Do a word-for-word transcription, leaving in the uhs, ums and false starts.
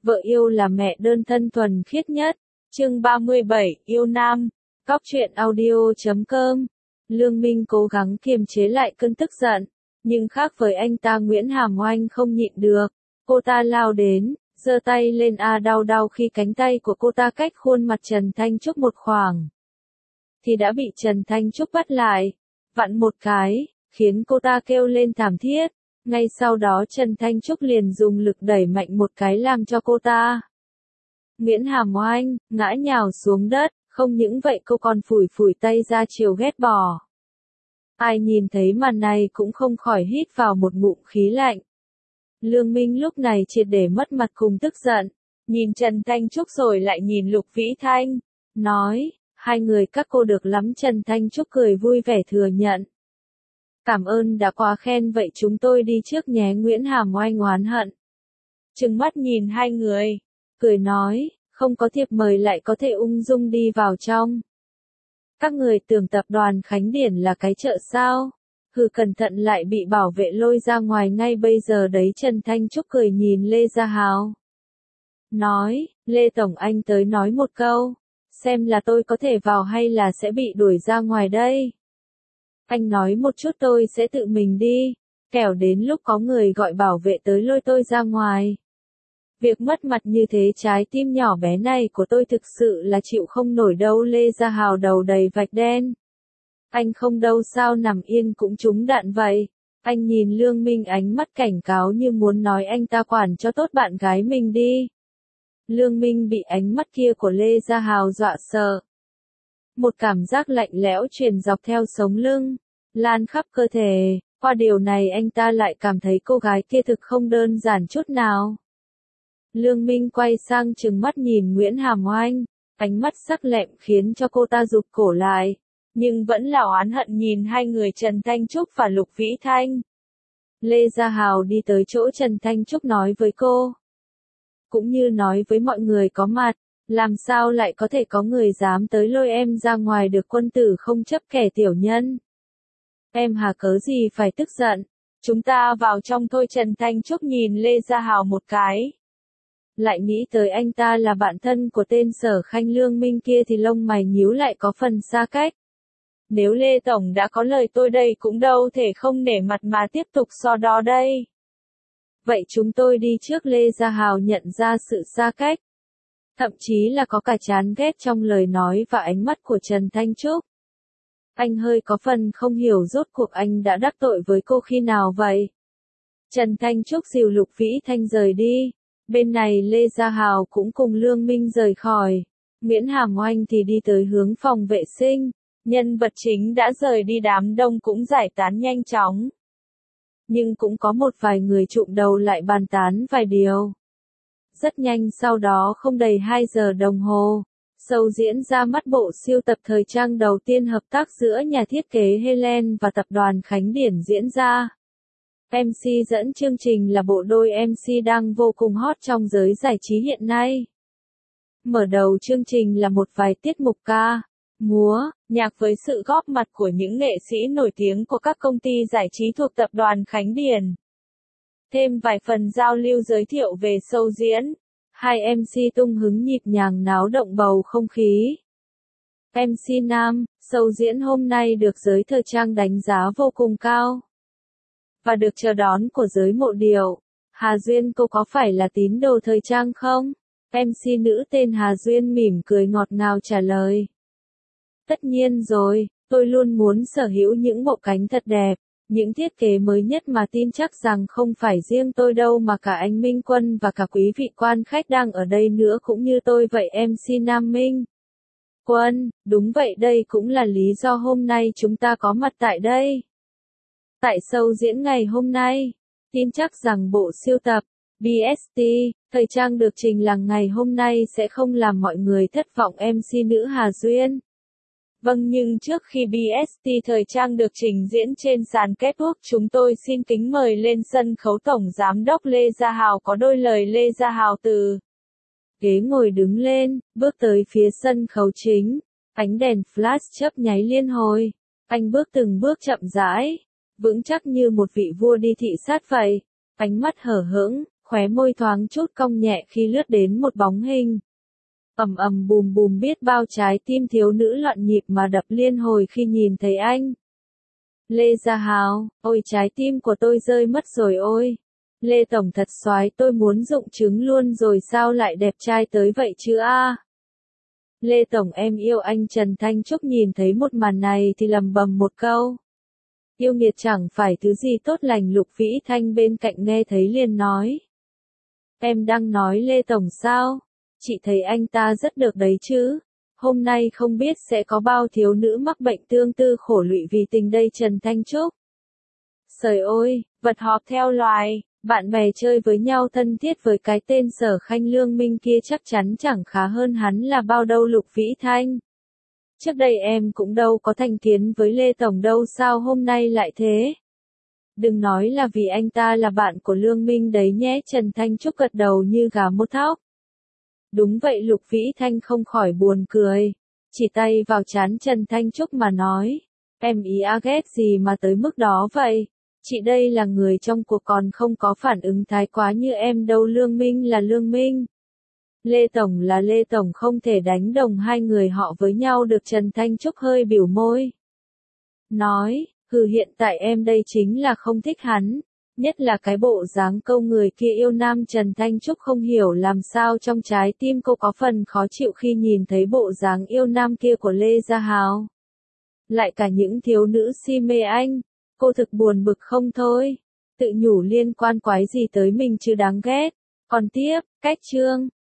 Vợ yêu là mẹ đơn thân thuần khiết nhất. Chương ba mươi bảy, yêu nam. Cóc truyện audio chấm com. Lương Minh cố gắng kiềm chế lại cơn tức giận, nhưng khác với anh ta Nguyễn Hàm Oanh không nhịn được. Cô ta lao đến, giơ tay lên a đau đau khi cánh tay của cô ta cách khuôn mặt Trần Thanh Trúc một khoảng. Thì đã bị Trần Thanh Trúc bắt lại, vặn một cái, khiến cô ta kêu lên thảm thiết. Ngay sau đó Trần Thanh Trúc liền dùng lực đẩy mạnh một cái làm cho cô ta Nguyễn Hàm Oanh ngã nhào xuống đất, không những vậy cô còn phủi phủi tay ra chiều ghét bỏ. Ai nhìn thấy màn này cũng không khỏi hít vào một ngụm khí lạnh. Lương Minh lúc này triệt để mất mặt cùng tức giận, nhìn Trần Thanh Trúc rồi lại nhìn Lục Vĩ Thanh, nói, hai người các cô được lắm. Trần Thanh Trúc cười vui vẻ thừa nhận. Cảm ơn đã quá khen, vậy chúng tôi đi trước nhé. Nguyễn Hàm Oanh oán hận trừng mắt nhìn hai người, cười nói, không có thiệp mời lại có thể ung dung đi vào trong. Các người tưởng tập đoàn Khánh Điển là cái chợ sao? Hừ, cẩn thận lại bị bảo vệ lôi ra ngoài ngay bây giờ đấy. Trần Thanh Trúc cười nhìn Lê Gia Hào, nói, Lê Tổng anh tới nói một câu, xem là tôi có thể vào hay là sẽ bị đuổi ra ngoài đây. Anh nói một chút tôi sẽ tự mình đi, kẻo đến lúc có người gọi bảo vệ tới lôi tôi ra ngoài. Việc mất mặt như thế trái tim nhỏ bé này của tôi thực sự là chịu không nổi đâu. Lê Gia Hào đầu đầy vạch đen. Anh không đâu sao nằm yên cũng trúng đạn vậy. Anh nhìn Lương Minh ánh mắt cảnh cáo như muốn nói anh ta quản cho tốt bạn gái mình đi. Lương Minh bị ánh mắt kia của Lê Gia Hào dọa sợ. Một cảm giác lạnh lẽo truyền dọc theo sống lưng, lan khắp cơ thể. Qua điều này anh ta lại cảm thấy cô gái kia thực không đơn giản chút nào. Lương Minh quay sang trừng mắt nhìn Nguyễn Hàm Oanh, ánh mắt sắc lẹm khiến cho cô ta rụt cổ lại, nhưng vẫn là oán hận nhìn hai người Trần Thanh Trúc và Lục Vĩ Thanh. Lê Gia Hào đi tới chỗ Trần Thanh Trúc nói với cô, cũng như nói với mọi người có mặt, làm sao lại có thể có người dám tới lôi em ra ngoài được, quân tử không chấp kẻ tiểu nhân. Em hà cớ gì phải tức giận, chúng ta vào trong thôi. Trần Thanh Trúc nhìn Lê Gia Hào một cái, lại nghĩ tới anh ta là bạn thân của tên Sở Khanh Lương Minh kia thì lông mày nhíu lại có phần xa cách. Nếu Lê Tổng đã có lời tôi đây cũng đâu thể không nể mặt mà tiếp tục so đo đây. Vậy chúng tôi đi trước. Lê Gia Hào nhận ra sự xa cách, thậm chí là có cả chán ghét trong lời nói và ánh mắt của Trần Thanh Trúc. Anh hơi có phần không hiểu rốt cuộc anh đã đắc tội với cô khi nào vậy. Trần Thanh Trúc dìu Lục Vĩ Thanh rời đi. Bên này Lê Gia Hào cũng cùng Lương Minh rời khỏi. Nguyễn Hàm Oanh thì đi tới hướng phòng vệ sinh. Nhân vật chính đã rời đi, đám đông cũng giải tán nhanh chóng. Nhưng cũng có một vài người trụm đầu lại bàn tán vài điều. Rất nhanh sau đó không đầy hai giờ đồng hồ, show diễn ra mắt bộ siêu tập thời trang đầu tiên hợp tác giữa nhà thiết kế Helen và tập đoàn Khánh Điển diễn ra. em xê dẫn chương trình là bộ đôi em xê đang vô cùng hot trong giới giải trí hiện nay. Mở đầu chương trình là một vài tiết mục ca, múa, nhạc với sự góp mặt của những nghệ sĩ nổi tiếng của các công ty giải trí thuộc tập đoàn Khánh Điển. Thêm vài phần giao lưu giới thiệu về show diễn, hai em xê tung hứng nhịp nhàng náo động bầu không khí. em xê nam, show diễn hôm nay được giới thời trang đánh giá vô cùng cao và được chờ đón của giới mộ điệu. Hà Duyên, cô có phải là tín đồ thời trang không? em xê nữ tên Hà Duyên mỉm cười ngọt ngào trả lời. Tất nhiên rồi, tôi luôn muốn sở hữu những bộ cánh thật đẹp, những thiết kế mới nhất mà tin chắc rằng không phải riêng tôi đâu mà cả anh Minh Quân và cả quý vị quan khách đang ở đây nữa cũng như tôi vậy. em xê Nam Minh Quân, đúng vậy, đây cũng là lý do hôm nay chúng ta có mặt tại đây. Tại show diễn ngày hôm nay, tin chắc rằng bộ siêu tập bê ét tê thời trang được trình làng ngày hôm nay sẽ không làm mọi người thất vọng. em xê nữ Hà Duyên. Vâng, nhưng trước khi bê ét tê thời trang được trình diễn trên sàn catwalk, chúng tôi xin kính mời lên sân khấu Tổng Giám đốc Lê Gia Hào có đôi lời. Lê Gia Hào từ ghế ngồi đứng lên, bước tới phía sân khấu chính. Ánh đèn flash chớp nháy liên hồi. Anh bước từng bước chậm rãi, vững chắc như một vị vua đi thị sát vậy. Ánh mắt hở hững, khóe môi thoáng chút cong nhẹ khi lướt đến một bóng hình. Ầm ầm bùm bùm biết bao trái tim thiếu nữ loạn nhịp mà đập liên hồi khi nhìn thấy anh. Lê Gia Hào, ôi trái tim của tôi rơi mất rồi ôi. Lê Tổng thật soái, tôi muốn rụng trứng luôn rồi sao lại đẹp trai tới vậy chứ a? Lê Tổng em yêu anh. Trần Thanh Trúc nhìn thấy một màn này thì lầm bầm một câu. Yêu nghiệt chẳng phải thứ gì tốt lành. Lục Vĩ Thanh bên cạnh nghe thấy liền nói. Em đang nói Lê Tổng sao? Chị thấy anh ta rất được đấy chứ. Hôm nay không biết sẽ có bao thiếu nữ mắc bệnh tương tư khổ lụy vì tình đây Trần Thanh Trúc. Trời ơi, vật họp theo loài, bạn bè chơi với nhau thân thiết với cái tên Sở Khanh Lương Minh kia chắc chắn chẳng khá hơn hắn là bao đâu Lục Vĩ Thanh. Trước đây em cũng đâu có thành kiến với Lê Tổng đâu sao hôm nay lại thế. Đừng nói là vì anh ta là bạn của Lương Minh đấy nhé. Trần Thanh Trúc gật đầu như gà mốt thóc. Đúng vậy Lục Vĩ Thanh không khỏi buồn cười. Chỉ tay vào trán Trần Thanh Trúc mà nói. Em ý a ghét gì mà tới mức đó vậy? Chị đây là người trong cuộc còn không có phản ứng thái quá như em đâu. Lương Minh là Lương Minh. Lê Tổng là Lê Tổng, không thể đánh đồng hai người họ với nhau được. Trần Thanh Trúc hơi biểu môi. Nói, hừ hiện tại em đây chính là không thích hắn. Nhất là cái bộ dáng câu người kia yêu nam. Trần Thanh Trúc không hiểu làm sao trong trái tim cô có phần khó chịu khi nhìn thấy bộ dáng yêu nam kia của Lê Gia Hào. Lại cả những thiếu nữ si mê anh. Cô thực buồn bực không thôi. Tự nhủ liên quan quái gì tới mình chứ đáng ghét. Còn tiếp, cách chương.